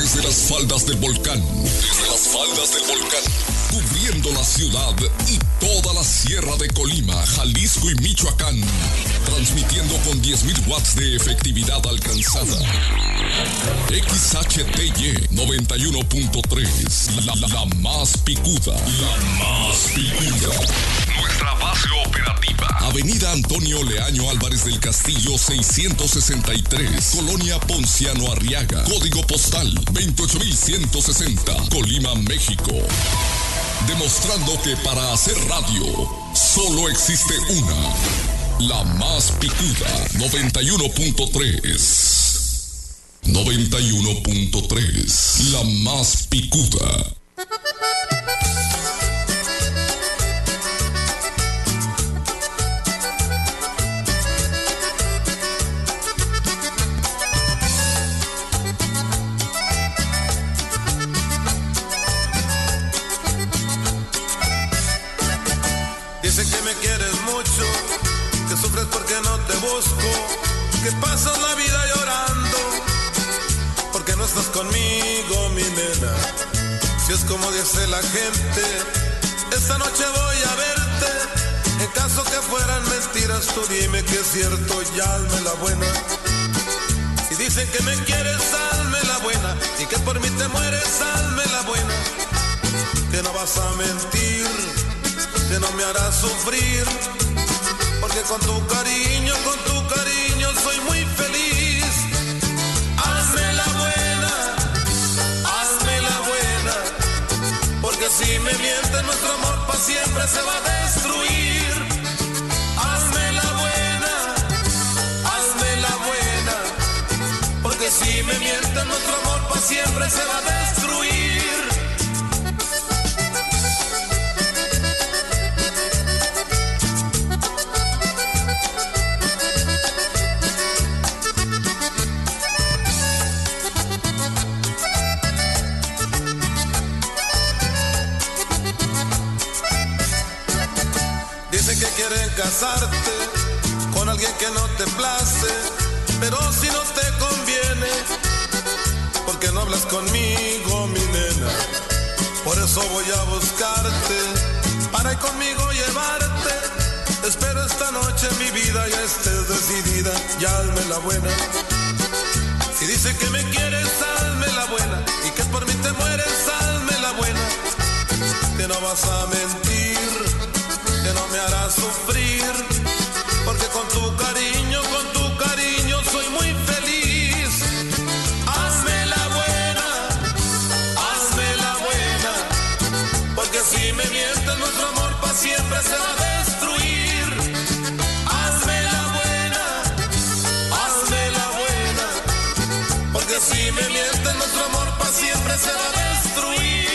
Desde las faldas del volcán. Cubriendo la ciudad y toda la sierra de Colima, Jalisco y Michoacán. Transmitiendo con 10.000 watts de efectividad alcanzada. XHTY 91.3. La más picuda. Nuestra base operativa. Avenida Antonio Leaño Álvarez del Castillo 663. Colonia Ponciano Arriaga. Código postal 28160. Colima, México. Demostrando que para hacer radio solo existe una. La más picuda. 91.3. 91.3. La más picuda. Dice que me quieres mucho, que sufres porque no te busco, que pasas la vida llorando, porque no estás conmigo, mi nena. Si es como dice la gente, esta noche voy a verte. En caso que fueran mentiras, tú dime que es cierto y hazme la buena. Si dicen que me quieres, hazme la buena, y que por mí te mueres, hazme la buena. Que no vas a mentir, que no me harás sufrir, porque con tu cariño soy muy feliz. Hazme la buena, porque si me mientes nuestro amor para siempre se va a destruir. Hazme la buena, porque si me mientes nuestro amor para siempre se va a destruir. Dicen que quieren casarte con alguien que no te place, pero si no te conviene, porque no hablas conmigo, mi nena. Por eso voy a buscarte, para ir conmigo llevarte. Espero esta noche mi vida ya estés decidida, y hazme la buena. Si dicen que me quieres, hazme la buena, y que por mí te mueres, hazme la buena. Que no vas a mentir, que no me harás sufrir, porque con tu cariño soy muy feliz. Hazme la buena, porque si me mientes nuestro amor para siempre se va a destruir. Hazme la buena, porque si me mientes nuestro amor para siempre se va a destruir.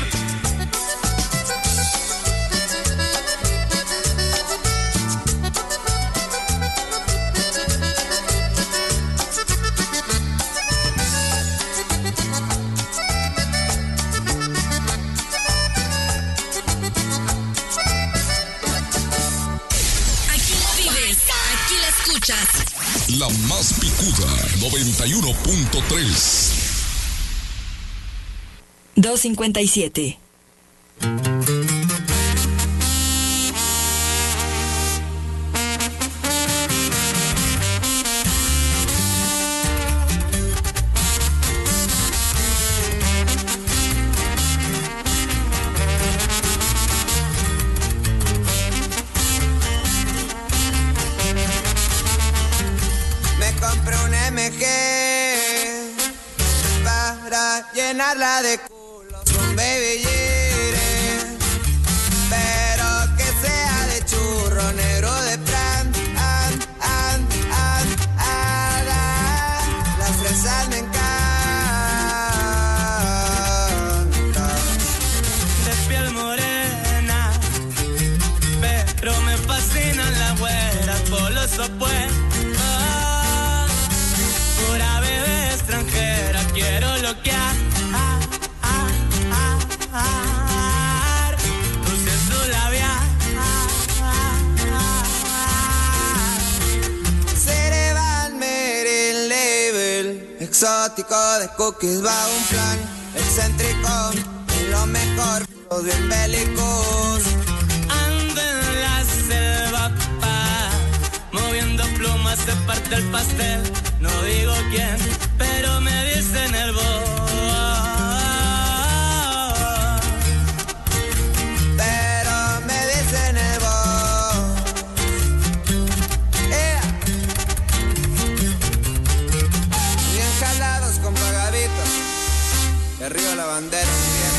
La más picuda, 91.3. 257. Llenarla de culos con baby Gire, pero que sea de churro negro de plan. La fresa me encanta, de piel morena, pero me fascinan las güeras por los opuestos. Pura bebé extranjera, quiero loquear. exótico de cookies va un plan excéntrico, es lo mejor, los bien bélicos. Ando en la selva, pa, moviendo plumas se parte el pastel. No digo quién, pero me dicen el boss. Pero me dicen el boss. Bien jalados con pagavitos, y arriba la bandera bien.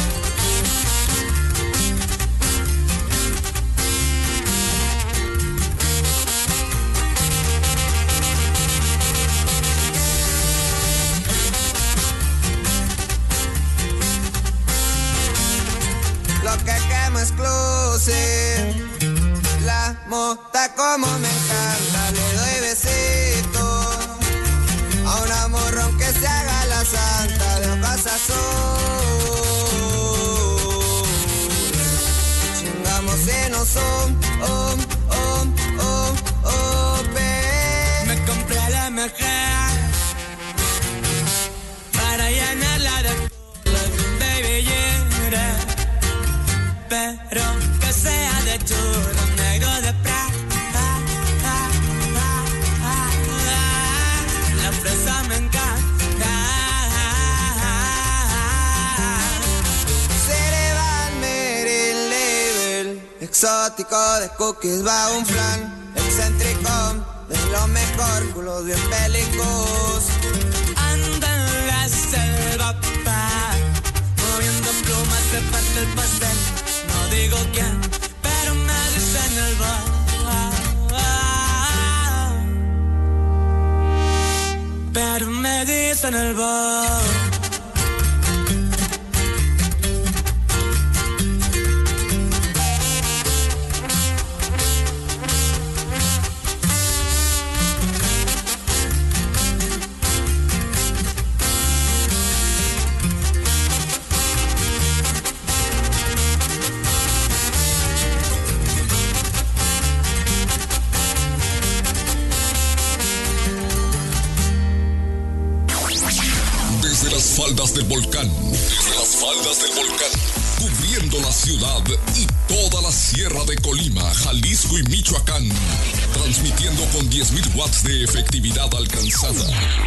Lo que quemo exclusive, la mota como me encanta, le doy besitos a un amorrón que se haga la santa de ojos azules. Chingamos y no son, Me compré la MG para llenarla de baby, yeah. Pero que sea de churro negro de Prada. La fresa me encanta. Cerebral Meryl Level, exótico de cookies va un flan excéntrico, de lo mejor, culos bien bélicos. Anda en la selva, pa, moviendo plumas se parte el pastel. No digo quién, pero me dicen el bar. Pero me dicen el bar. Faldas del volcán, desde las faldas del volcán, cubriendo la ciudad y toda la sierra de Colima, Jalisco y Michoacán, transmitiendo con 10.000 watts de efectividad alcanzada.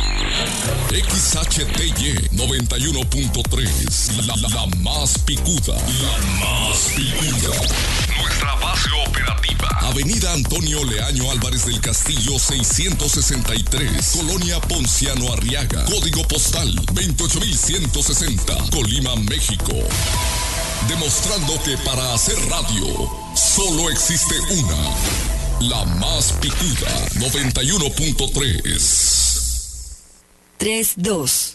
XHTY 91.3, la más picuda, la más picuda. Nuestra base operativa: Avenida Antonio Leaño Álvarez del Castillo 663, Colonia Ponciano Arriaga, código postal 28160, Colima, México. Demostrando que para hacer radio solo existe una, la más picuda, 91.3. 3-2.